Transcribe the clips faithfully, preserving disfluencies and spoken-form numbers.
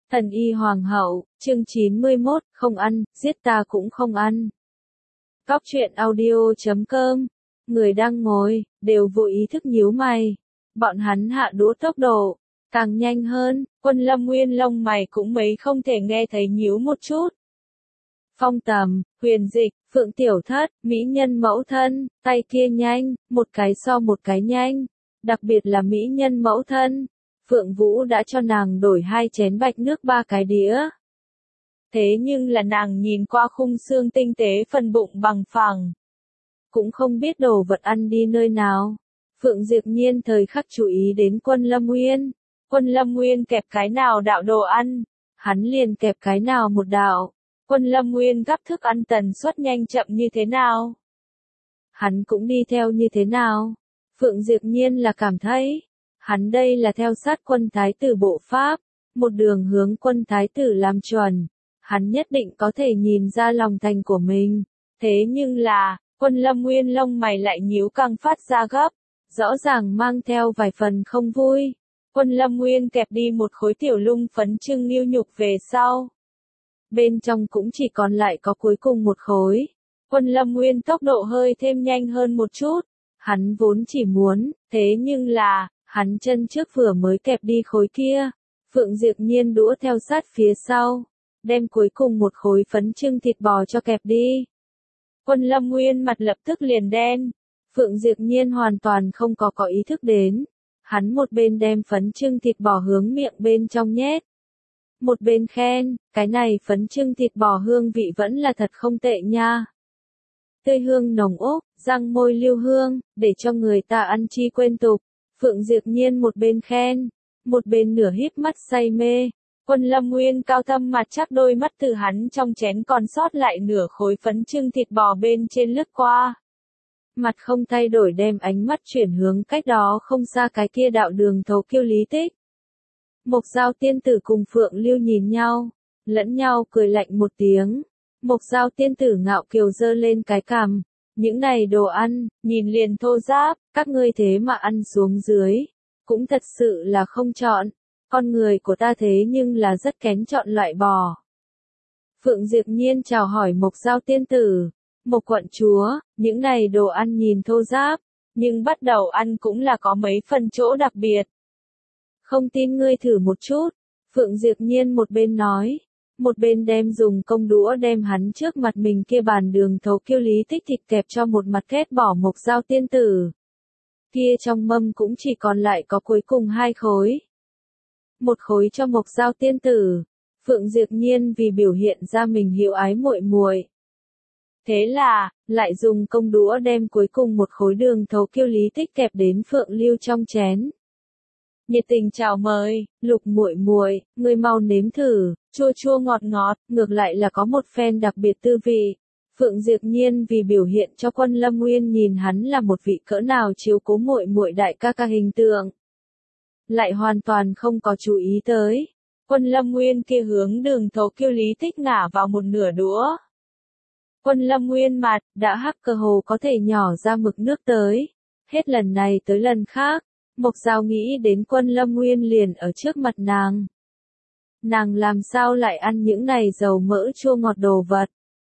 Thần y hoàng hậu, chương chín mươi mốt, không ăn, giết ta cũng không ăn. Góc truyện audio chấm com, người đang ngồi, đều vô ý thức nhíu mày. Bọn hắn hạ đũa tốc độ, càng nhanh hơn, Quân Lâm Nguyên lông mày cũng mấy không thể nghe thấy nhíu một chút. Phong Tầm, Huyền Dịch, Phượng Tiểu Thất, mỹ nhân mẫu thân, tay kia nhanh, một cái so một cái nhanh, đặc biệt là mỹ nhân mẫu thân. Phượng Vũ đã cho nàng đổi hai chén bạch nước ba cái đĩa. Thế nhưng là nàng nhìn qua khung xương tinh tế phần bụng bằng phẳng. Cũng không biết đồ vật ăn đi nơi nào. Phượng Diệp Nhiên thời khắc chú ý đến Quân Lâm Nguyên. Quân Lâm Nguyên kẹp cái nào đạo đồ ăn, hắn liền kẹp cái nào một đạo. Quân Lâm Nguyên gắp thức ăn tần suất nhanh chậm như thế nào, hắn cũng đi theo như thế nào. Phượng Diệp Nhiên là cảm thấy, hắn đây là theo sát Quân Thái tử bộ pháp, một đường hướng Quân Thái tử làm chuẩn, hắn nhất định có thể nhìn ra lòng thành của mình. Thế nhưng là, Quân Lâm Nguyên lông mày lại nhíu căng phát ra gấp, rõ ràng mang theo vài phần không vui. Quân Lâm Nguyên kẹp đi một khối tiểu lung phấn trưng niêu nhục về sau. Bên trong cũng chỉ còn lại có cuối cùng một khối. Quân Lâm Nguyên tốc độ hơi thêm nhanh hơn một chút. Hắn vốn chỉ muốn, thế nhưng là, hắn chân trước vừa mới kẹp đi khối kia. Phượng Diệp Nhiên đũa theo sát phía sau, đem cuối cùng một khối phấn trưng thịt bò cho kẹp đi. Quân Lâm Nguyên mặt lập tức liền đen. Phượng Diệp Nhiên hoàn toàn không có có ý thức đến. Hắn một bên đem phấn trưng thịt bò hướng miệng bên trong nhét. Một bên khen, cái này phấn trưng thịt bò hương vị vẫn là thật không tệ nha. Tươi hương nồng ốp, răng môi lưu hương, để cho người ta ăn chi quên tục. Phượng Diệp Nhiên một bên khen, một bên nửa híp mắt say mê. Quân Lâm Nguyên cao thâm mặt chắc đôi mắt từ hắn trong chén còn sót lại nửa khối phấn trưng thịt bò bên trên lướt qua. Mặt không thay đổi đem ánh mắt chuyển hướng cách đó không xa cái kia đạo đường thấu kiêu Lý Tích. Mộc Giao tiên tử cùng Phượng Lưu nhìn nhau, lẫn nhau cười lạnh một tiếng. Mộc Giao tiên tử ngạo kiều giơ lên cái cằm, những này đồ ăn, nhìn liền thô ráp, các ngươi thế mà ăn xuống dưới, cũng thật sự là không chọn, con người của ta thế nhưng là rất kén chọn loại bò. Phượng Diệp Nhiên chào hỏi Mộc Giao tiên tử, Mộc quận chúa, những này đồ ăn nhìn thô ráp, nhưng bắt đầu ăn cũng là có mấy phần chỗ đặc biệt. Không tin ngươi thử một chút, Phượng Diệp Nhiên một bên nói, một bên đem dùng công đũa đem hắn trước mặt mình kia bàn đường thấu kiêu Lý Tích thịt kẹp cho một mặt kết bỏ Mộc Giao tiên tử. Kia trong mâm cũng chỉ còn lại có cuối cùng hai khối. Một khối cho Mộc Giao tiên tử, Phượng Diệp Nhiên vì biểu hiện ra mình hiếu ái muội muội. Thế là, lại dùng công đũa đem cuối cùng một khối đường thấu kiêu Lý Tích kẹp đến Phượng Lưu trong chén. Nhiệt tình chào mời, Lục muội muội, ngươi mau nếm thử, chua chua ngọt ngọt, ngược lại là có một phen đặc biệt tư vị. Phượng Diệp Nhiên vì biểu hiện cho Quân Lâm Nguyên nhìn hắn là một vị cỡ nào chiếu cố muội muội đại ca ca hình tượng, lại hoàn toàn không có chú ý tới. Quân Lâm Nguyên kia hướng đường thấu kiêu Lý Tích ngả vào một nửa đũa. Quân Lâm Nguyên mặt, đã hắc cơ hồ có thể nhỏ ra mực nước tới. Hết lần này tới lần khác, Mộc Giao nghĩ đến Quân Lâm Nguyên liền ở trước mặt nàng. Nàng làm sao lại ăn những này dầu mỡ chua ngọt đồ vật.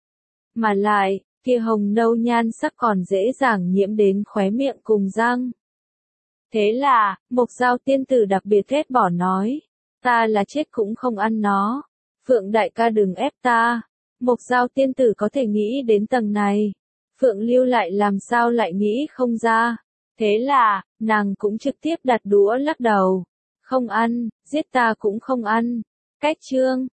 Mà lại, kia hồng nâu nhan sắc còn dễ dàng nhiễm đến khóe miệng cùng răng. Thế là, Mộc Giao tiên tử đặc biệt ghét bỏ nói, ta là chết cũng không ăn nó. Phượng đại ca đừng ép ta. Mộc Giao tiên tử có thể nghĩ đến tầng này. Phượng Lưu lại làm sao lại nghĩ không ra. Thế là, nàng cũng trực tiếp đặt đũa lắc đầu. Không ăn, giết ta cũng không ăn. Cách chương.